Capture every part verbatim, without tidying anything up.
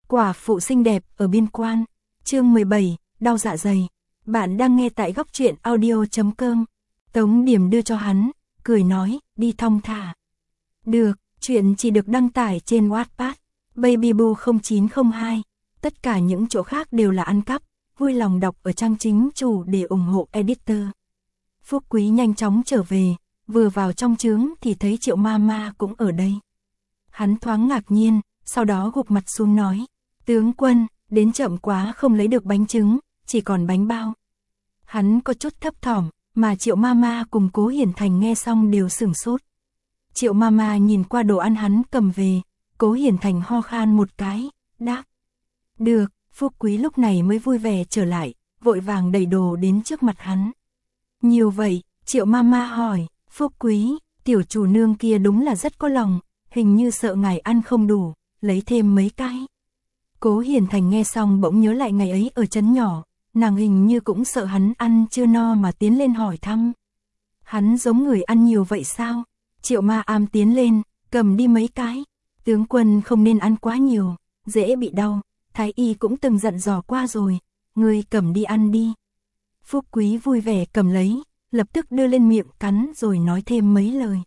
Quả phụ xinh đẹp ở biên quan. Chương mười bảy, đau dạ dày. Bạn đang nghe tại góc truyện audio chấm com. Tống Điểm đưa cho hắn, cười nói, đi thong thả. Được, chuyện chỉ được đăng tải trên Wattpad, Babyboo không chín không hai. Tất cả những chỗ khác đều là ăn cắp, vui lòng đọc ở trang chính chủ để ủng hộ editor. Phúc Quý nhanh chóng trở về, vừa vào trong trướng thì thấy Triệu Mama cũng ở đây. Hắn thoáng ngạc nhiên, sau đó gục mặt xuống nói, tướng quân, đến chậm quá không lấy được bánh trứng, chỉ còn bánh bao. Hắn có chút thấp thỏm, mà Triệu Mama cùng Cố Hiển Thành nghe xong đều sửng sốt. Triệu Mama nhìn qua đồ ăn hắn cầm về, Cố Hiển Thành ho khan một cái, đáp. Được, Phúc Quý lúc này mới vui vẻ trở lại, vội vàng đẩy đồ đến trước mặt hắn. Nhiều vậy, Triệu Mama hỏi, Phúc Quý, tiểu chủ nương kia đúng là rất có lòng, hình như sợ ngài ăn không đủ, lấy thêm mấy cái. Cố Hiển Thành nghe xong bỗng nhớ lại ngày ấy ở trấn nhỏ, nàng hình như cũng sợ hắn ăn chưa no mà tiến lên hỏi thăm. Hắn giống người ăn nhiều vậy sao? Triệu Ma Am tiến lên, cầm đi mấy cái. Tướng quân không nên ăn quá nhiều, dễ bị đau, Thái y cũng từng dặn dò qua rồi, ngươi cầm đi ăn đi. Phúc Quý vui vẻ cầm lấy, lập tức đưa lên miệng cắn rồi nói thêm mấy lời.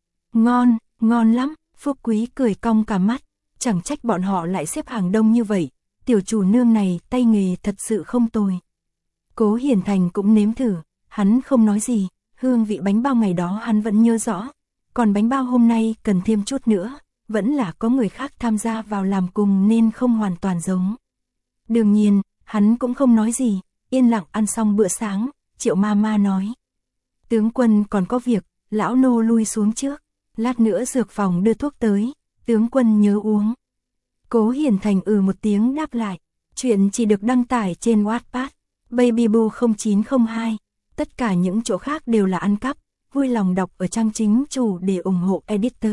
Ngon, ngon lắm, Phúc Quý cười cong cả mắt, chẳng trách bọn họ lại xếp hàng đông như vậy, tiểu chủ nương này tay nghề thật sự không tồi. Cố Hiển Thành cũng nếm thử, hắn không nói gì, hương vị bánh bao ngày đó hắn vẫn nhớ rõ, còn bánh bao hôm nay cần thêm chút nữa, vẫn là có người khác tham gia vào làm cùng nên không hoàn toàn giống. Đương nhiên, hắn cũng không nói gì, yên lặng ăn xong bữa sáng, Triệu Mama nói. Tướng quân còn có việc, lão nô lui xuống trước, lát nữa dược phòng đưa thuốc tới, tướng quân nhớ uống. Cố Hiển Thành ừ một tiếng đáp lại, chuyện chỉ được đăng tải trên Wattpad, Babyboo không chín không hai, tất cả những chỗ khác đều là ăn cắp, vui lòng đọc ở trang chính chủ để ủng hộ editor.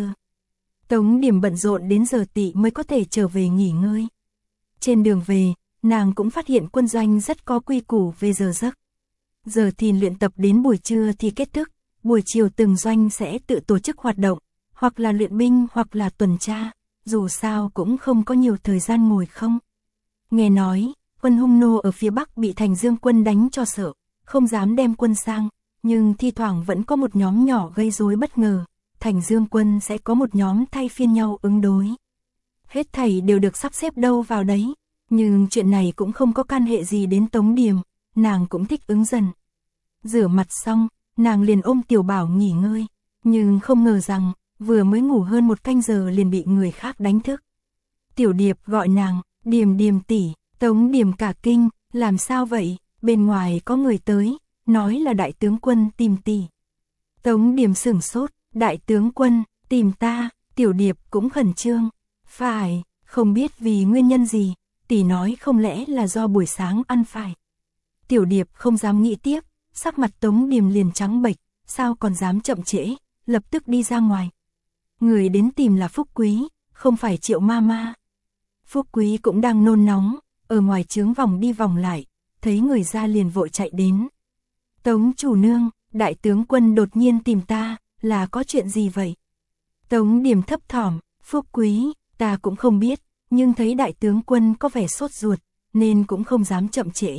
Tống Điểm bận rộn đến giờ tỵ mới có thể trở về nghỉ ngơi. Trên đường về, nàng cũng phát hiện quân doanh rất có quy củ về giờ giấc. Giờ thìn luyện tập đến buổi trưa thì kết thúc, buổi chiều từng doanh sẽ tự tổ chức hoạt động, hoặc là luyện binh hoặc là tuần tra, dù sao cũng không có nhiều thời gian ngồi không. Nghe nói, quân Hung Nô ở phía Bắc bị Thành Dương quân đánh cho sợ, không dám đem quân sang, nhưng thi thoảng vẫn có một nhóm nhỏ gây rối bất ngờ, Thành Dương quân sẽ có một nhóm thay phiên nhau ứng đối. Hết thảy đều được sắp xếp đâu vào đấy, nhưng chuyện này cũng không có can hệ gì đến Tống Điểm, nàng cũng thích ứng dần. Rửa mặt xong, nàng liền ôm Tiểu Bảo nghỉ ngơi, nhưng không ngờ rằng, vừa mới ngủ hơn một canh giờ liền bị người khác đánh thức. Tiểu Điệp gọi nàng, Điềm Điềm tỷ, Tống Điểm cả kinh, làm sao vậy, bên ngoài có người tới, nói là đại tướng quân tìm tỷ. Tống Điểm sửng sốt, đại tướng quân, tìm ta, Tiểu Điệp cũng khẩn trương, phải, không biết vì nguyên nhân gì, tỷ nói không lẽ là do buổi sáng ăn phải. Tiểu Điệp không dám nghĩ tiếp, sắc mặt Tống Điểm liền trắng bệch, sao còn dám chậm trễ, lập tức đi ra ngoài. Người đến tìm là Phúc Quý, không phải Triệu Mama. Phúc Quý cũng đang nôn nóng, ở ngoài trướng vòng đi vòng lại, thấy người ra liền vội chạy đến. Tống chủ nương, đại tướng quân đột nhiên tìm ta, là có chuyện gì vậy? Tống Điểm thấp thỏm, Phúc Quý, ta cũng không biết, nhưng thấy đại tướng quân có vẻ sốt ruột, nên cũng không dám chậm trễ.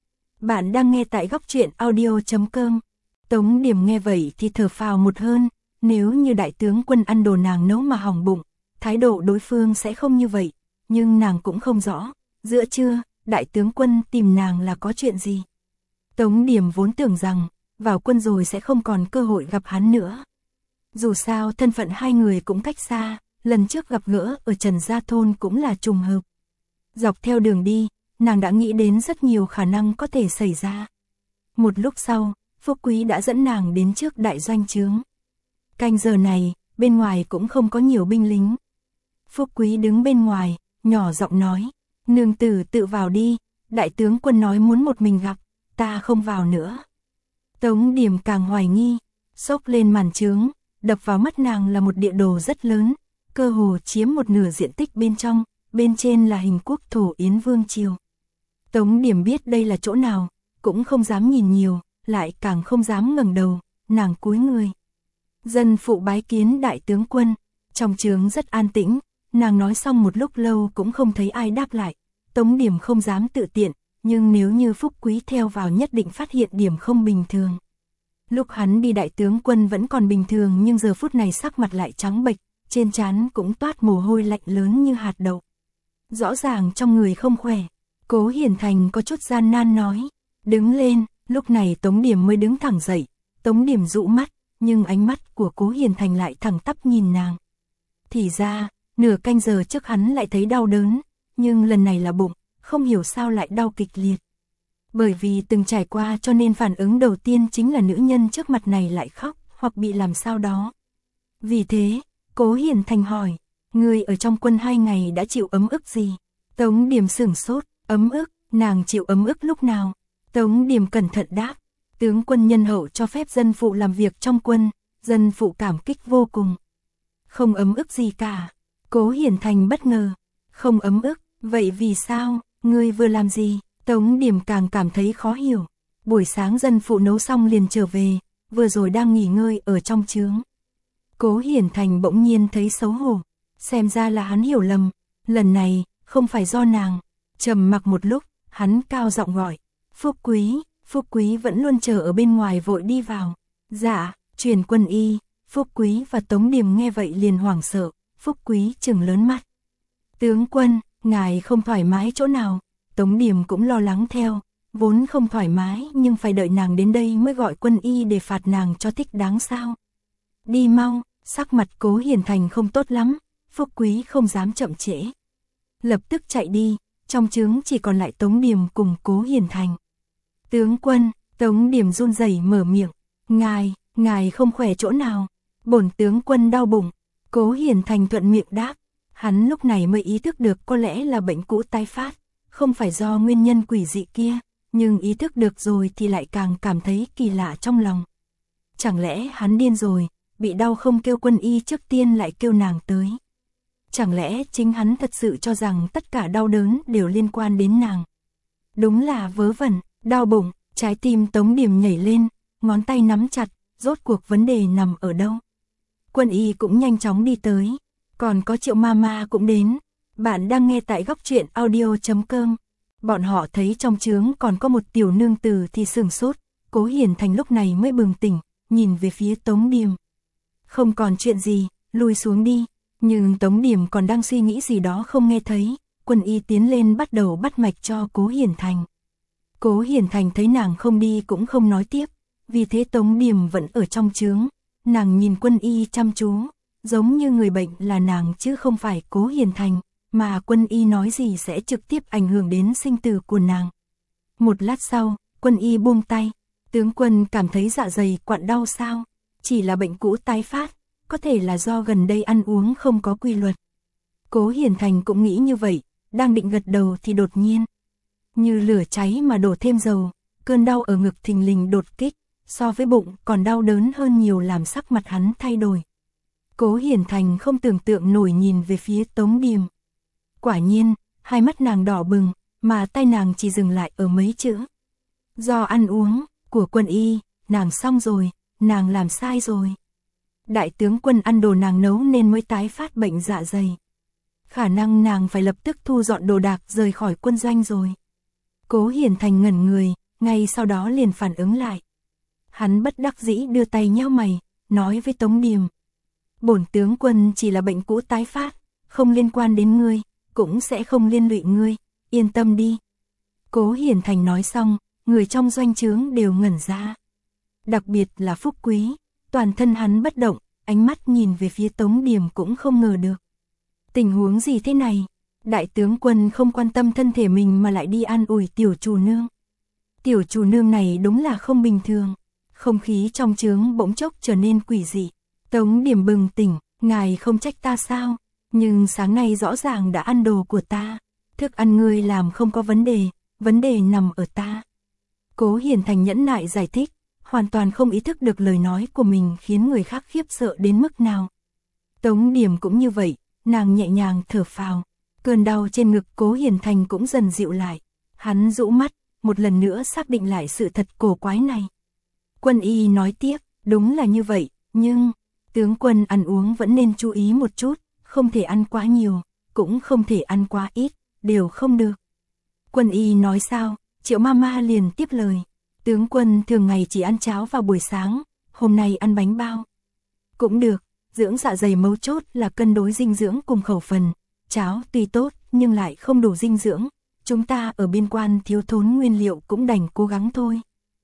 Bạn đang nghe tại góc truyện audio chấm com. Tống Điểm nghe vậy thì thở phào một hơn, nếu như đại tướng quân ăn đồ nàng nấu mà hỏng bụng, thái độ đối phương sẽ không như vậy, nhưng nàng cũng không rõ, giữa trưa, đại tướng quân tìm nàng là có chuyện gì. Tống Điểm vốn tưởng rằng, vào quân rồi sẽ không còn cơ hội gặp hắn nữa. Dù sao thân phận hai người cũng cách xa, lần trước gặp gỡ ở Trần Gia Thôn cũng là trùng hợp. Dọc theo đường đi, nàng đã nghĩ đến rất nhiều khả năng có thể xảy ra. Một lúc sau, Phúc Quý đã dẫn nàng đến trước đại doanh trướng. Canh giờ này, bên ngoài cũng không có nhiều binh lính. Phúc Quý đứng bên ngoài, nhỏ giọng nói, nương tử tự vào đi, đại tướng quân nói muốn một mình gặp, ta không vào nữa. Tống Điểm càng hoài nghi, xốc lên màn trướng, đập vào mắt nàng là một địa đồ rất lớn, cơ hồ chiếm một nửa diện tích bên trong, bên trên là hình quốc thổ Yến Vương Triều. Tống Điểm biết đây là chỗ nào, cũng không dám nhìn nhiều, lại càng không dám ngẩng đầu, nàng cúi người. Dân phụ bái kiến đại tướng quân, trong trướng rất an tĩnh, Nàng nói xong một lúc lâu cũng không thấy ai đáp lại. Tống Điểm không dám tự tiện, nhưng nếu như Phúc Quý theo vào nhất định phát hiện điểm không bình thường. Lúc hắn đi đại tướng quân vẫn còn bình thường nhưng giờ phút này sắc mặt lại trắng bệch, trên trán cũng toát mồ hôi lạnh lớn như hạt đậu. Rõ ràng trong người không khỏe. Cố Hiển Thành có chút gian nan nói, đứng lên. Lúc này Tống Điểm mới đứng thẳng dậy. Tống Điểm dụ mắt, nhưng ánh mắt của Cố Hiển Thành lại thẳng tắp nhìn nàng. Thì ra, nửa canh giờ trước hắn lại thấy đau đớn, nhưng lần này là bụng, không hiểu sao lại đau kịch liệt. Bởi vì từng trải qua cho nên phản ứng đầu tiên chính là nữ nhân trước mặt này lại khóc, hoặc bị làm sao đó. Vì thế, Cố Hiển Thành hỏi, người ở trong quân hai ngày đã chịu ấm ức gì? Tống Điểm sửng sốt, ấm ức, nàng chịu ấm ức lúc nào? Tống Điểm cẩn thận đáp, tướng quân nhân hậu cho phép dân phụ làm việc trong quân, dân phụ cảm kích vô cùng. Không ấm ức gì cả. Cố Hiển Thành bất ngờ, không ấm ức, vậy vì sao, ngươi vừa làm gì? Tống Điểm càng cảm thấy khó hiểu. Buổi sáng dân phụ nấu xong liền trở về, vừa rồi đang nghỉ ngơi ở trong trướng. Cố Hiển Thành bỗng nhiên thấy xấu hổ, xem ra là hắn hiểu lầm, lần này không phải do nàng. Trầm mặc một lúc, hắn cao giọng gọi, Phúc Quý. Phúc Quý vẫn luôn chờ ở bên ngoài vội đi vào. Dạ, truyền quân y. Phúc Quý và Tống Điểm nghe vậy liền hoảng sợ. Phúc Quý trừng lớn mắt, tướng quân, ngài không thoải mái chỗ nào? Tống Điểm cũng lo lắng theo, vốn không thoải mái nhưng phải đợi nàng đến đây mới gọi quân y để phạt nàng cho thích đáng sao? Đi mau. Sắc mặt Cố Hiển Thành không tốt lắm. Phúc Quý không dám chậm trễ, lập tức chạy đi. Trong trướng chỉ còn lại Tống Điểm cùng Cố Hiển Thành. Tướng quân, Tống Điểm run rẩy mở miệng, ngài, ngài không khỏe chỗ nào? Bổn tướng quân đau bụng. Cố Hiển Thành thuận miệng đáp. Hắn lúc này mới ý thức được có lẽ là bệnh cũ tái phát, không phải do nguyên nhân quỷ dị kia, nhưng ý thức được rồi thì lại càng cảm thấy kỳ lạ trong lòng. Chẳng lẽ hắn điên rồi, bị đau không kêu quân y trước tiên lại kêu nàng tới? Chẳng lẽ chính hắn thật sự cho rằng tất cả đau đớn đều liên quan đến nàng? Đúng là vớ vẩn, đau bụng, trái tim Tống Điểm nhảy lên, ngón tay nắm chặt, rốt cuộc vấn đề nằm ở đâu? Quân y cũng nhanh chóng đi tới, còn có Triệu Mama cũng đến. Bạn đang nghe tại góc truyện audio chấm com. Bọn họ thấy trong trướng còn có một tiểu nương tử thì sửng sốt. Cố Hiển Thành lúc này mới bừng tỉnh, nhìn về phía Tống Điểm. Không còn chuyện gì, lui xuống đi. Nhưng Tống Điểm còn đang suy nghĩ gì đó không nghe thấy. Quân y tiến lên bắt đầu bắt mạch cho Cố Hiển Thành. Cố Hiển Thành thấy nàng không đi cũng không nói tiếp. Vì thế Tống Điểm vẫn ở trong trướng. Nàng nhìn quân y chăm chú, giống như người bệnh là nàng chứ không phải Cố Hiển Thành, mà quân y nói gì sẽ trực tiếp ảnh hưởng đến sinh tử của nàng. Một lát sau, quân y buông tay, tướng quân cảm thấy dạ dày quặn đau sao? Chỉ là bệnh cũ tái phát, có thể là do gần đây ăn uống không có quy luật. Cố Hiển Thành cũng nghĩ như vậy, đang định gật đầu thì đột nhiên, như lửa cháy mà đổ thêm dầu, cơn đau ở ngực thình lình đột kích. So với bụng còn đau đớn hơn nhiều làm sắc mặt hắn thay đổi. Cố Hiển Thành không tưởng tượng nổi nhìn về phía Tống Điểm. Quả nhiên, hai mắt nàng đỏ bừng, mà tay nàng chỉ dừng lại ở mấy chữ. Do ăn uống của quân y, nàng xong rồi, nàng làm sai rồi. Đại tướng quân ăn đồ nàng nấu nên mới tái phát bệnh dạ dày. Khả năng nàng phải lập tức thu dọn đồ đạc rời khỏi quân doanh rồi. Cố Hiển Thành ngẩn người, ngay sau đó liền phản ứng lại. Hắn bất đắc dĩ đưa tay nheo mày, nói với Tống Điểm. Bổn tướng quân chỉ là bệnh cũ tái phát, không liên quan đến ngươi, cũng sẽ không liên lụy ngươi, yên tâm đi. Cố Hiển Thành nói xong, người trong doanh trướng đều ngẩn ra. Đặc biệt là Phúc Quý, toàn thân hắn bất động, ánh mắt nhìn về phía Tống Điểm cũng không ngờ được. Tình huống gì thế này? Đại tướng quân không quan tâm thân thể mình mà lại đi an ủi tiểu chủ nương. Tiểu chủ nương này đúng là không bình thường. Không khí trong trướng bỗng chốc trở nên quỷ dị. Tống Điểm bừng tỉnh, ngài không trách ta sao? Nhưng sáng nay rõ ràng đã ăn đồ của ta. Thức ăn ngươi làm không có vấn đề, vấn đề nằm ở ta. Cố Hiển Thành nhẫn nại giải thích, hoàn toàn không ý thức được lời nói của mình khiến người khác khiếp sợ đến mức nào. Tống Điểm cũng như vậy, nàng nhẹ nhàng thở phào. Cơn đau trên ngực Cố Hiển Thành cũng dần dịu lại. Hắn rũ mắt, một lần nữa xác định lại sự thật cổ quái này. Quân y nói tiếp, đúng là như vậy, nhưng tướng quân ăn uống vẫn nên chú ý một chút, không thể ăn quá nhiều, cũng không thể ăn quá ít, đều không được. Quân y nói sao, Triệu Mama liền tiếp lời. Tướng quân thường ngày chỉ ăn cháo vào buổi sáng, hôm nay ăn bánh bao. Cũng được, dưỡng dạ dày mấu chốt là cân đối dinh dưỡng cùng khẩu phần. Cháo tuy tốt nhưng lại không đủ dinh dưỡng. Chúng ta ở biên quan thiếu thốn nguyên liệu cũng đành cố gắng thôi.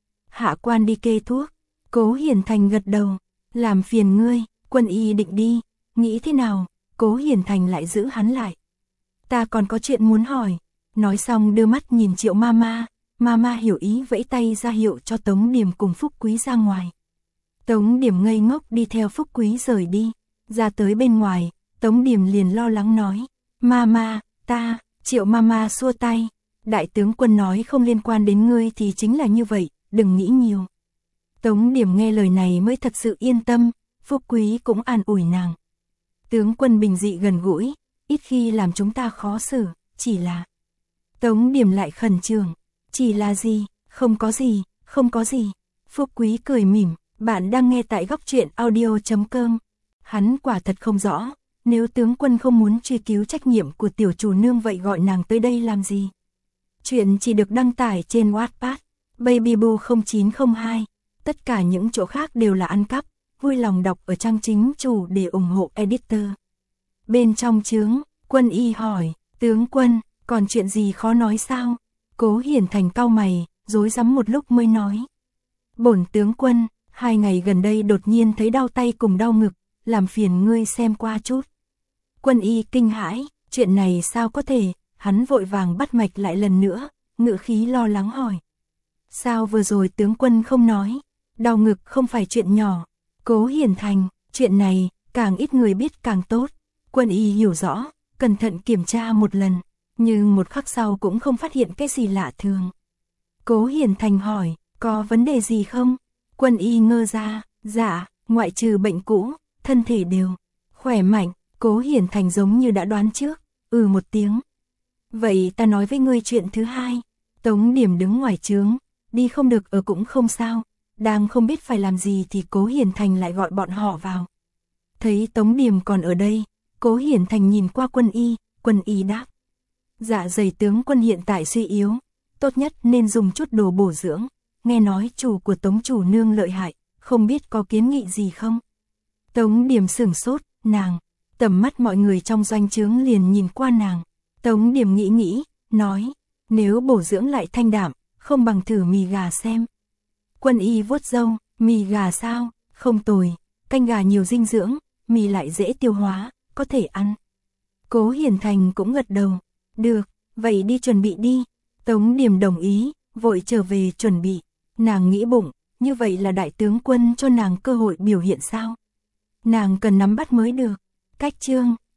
Hạ quan đi kê thuốc. Cố Hiển Thành gật đầu. Làm phiền ngươi, quân y định đi. Nghĩ thế nào? Cố Hiển Thành lại giữ hắn lại. Ta còn có chuyện muốn hỏi. Nói xong đưa mắt nhìn Triệu Mama. Mama hiểu ý vẫy tay ra hiệu cho Tống Điểm cùng Phúc Quý ra ngoài. Tống Điểm ngây ngốc đi theo Phúc Quý rời đi. Ra tới bên ngoài, Tống Điểm liền lo lắng nói. Mama, ta, Triệu Mama xua tay. Đại tướng quân nói không liên quan đến ngươi thì chính là như vậy, đừng nghĩ nhiều. Tống Điểm nghe lời này mới thật sự yên tâm, Phúc Quý cũng an ủi nàng. Tướng quân bình dị gần gũi, ít khi làm chúng ta khó xử, chỉ là... Tống Điểm lại khẩn trương, chỉ là gì, không có gì, không có gì. Phúc Quý cười mỉm, bạn đang nghe tại góc truyện audio chấm com. Hắn quả thật không rõ, nếu tướng quân không muốn truy cứu trách nhiệm của tiểu chủ nương vậy gọi nàng tới đây làm gì. Chuyện chỉ được đăng tải trên Wattpad, Babyboo không chín không hai, tất cả những chỗ khác đều là ăn cắp, vui lòng đọc ở trang chính chủ để ủng hộ editor. Bên trong trướng, Quân y hỏi, tướng quân, còn chuyện gì khó nói sao? Cố Hiển Thành cau mày, rối rắm một lúc mới nói. Bổn tướng quân, hai ngày gần đây đột nhiên thấy đau tay cùng đau ngực, làm phiền ngươi xem qua chút. Quân y kinh hãi, chuyện này sao có thể, hắn vội vàng bắt mạch lại lần nữa, ngữ khí lo lắng hỏi. Sao vừa rồi tướng quân không nói, đau ngực không phải chuyện nhỏ. Cố Hiển Thành, chuyện này, càng ít người biết càng tốt. Quân y hiểu rõ, cẩn thận kiểm tra một lần, nhưng một khắc sau cũng không phát hiện cái gì lạ thường. Cố Hiển Thành hỏi, có vấn đề gì không? Quân y ngơ ra, dạ, ngoại trừ bệnh cũ, thân thể đều khỏe mạnh. Cố Hiển Thành giống như đã đoán trước, ừ một tiếng. Vậy ta nói với ngươi chuyện thứ hai. Tống Điểm đứng ngoài trướng, đi không được ở cũng không sao. Đang không biết phải làm gì thì Cố Hiển Thành lại gọi bọn họ vào. Thấy Tống Điểm còn ở đây, Cố Hiển Thành nhìn qua quân y, quân y đáp. Dạ dày tướng quân hiện tại suy yếu, tốt nhất nên dùng chút đồ bổ dưỡng. Nghe nói chủ của Tống chủ nương lợi hại, không biết có kiến nghị gì không? Tống Điểm sửng sốt, nàng, tầm mắt mọi người trong doanh trướng liền nhìn qua nàng. Tống Điểm nghĩ nghĩ, nói, nếu bổ dưỡng lại thanh đạm, không bằng thử mì gà xem. Quân y vuốt râu, mì gà sao, không tồi, canh gà nhiều dinh dưỡng, mì lại dễ tiêu hóa, có thể ăn. Cố Hiển Thành cũng gật đầu, được, vậy đi chuẩn bị đi. Tống Điểm đồng ý, vội trở về chuẩn bị. Nàng nghĩ bụng, như vậy là đại tướng quân cho nàng cơ hội biểu hiện sao? Nàng cần nắm bắt mới được. Cách chương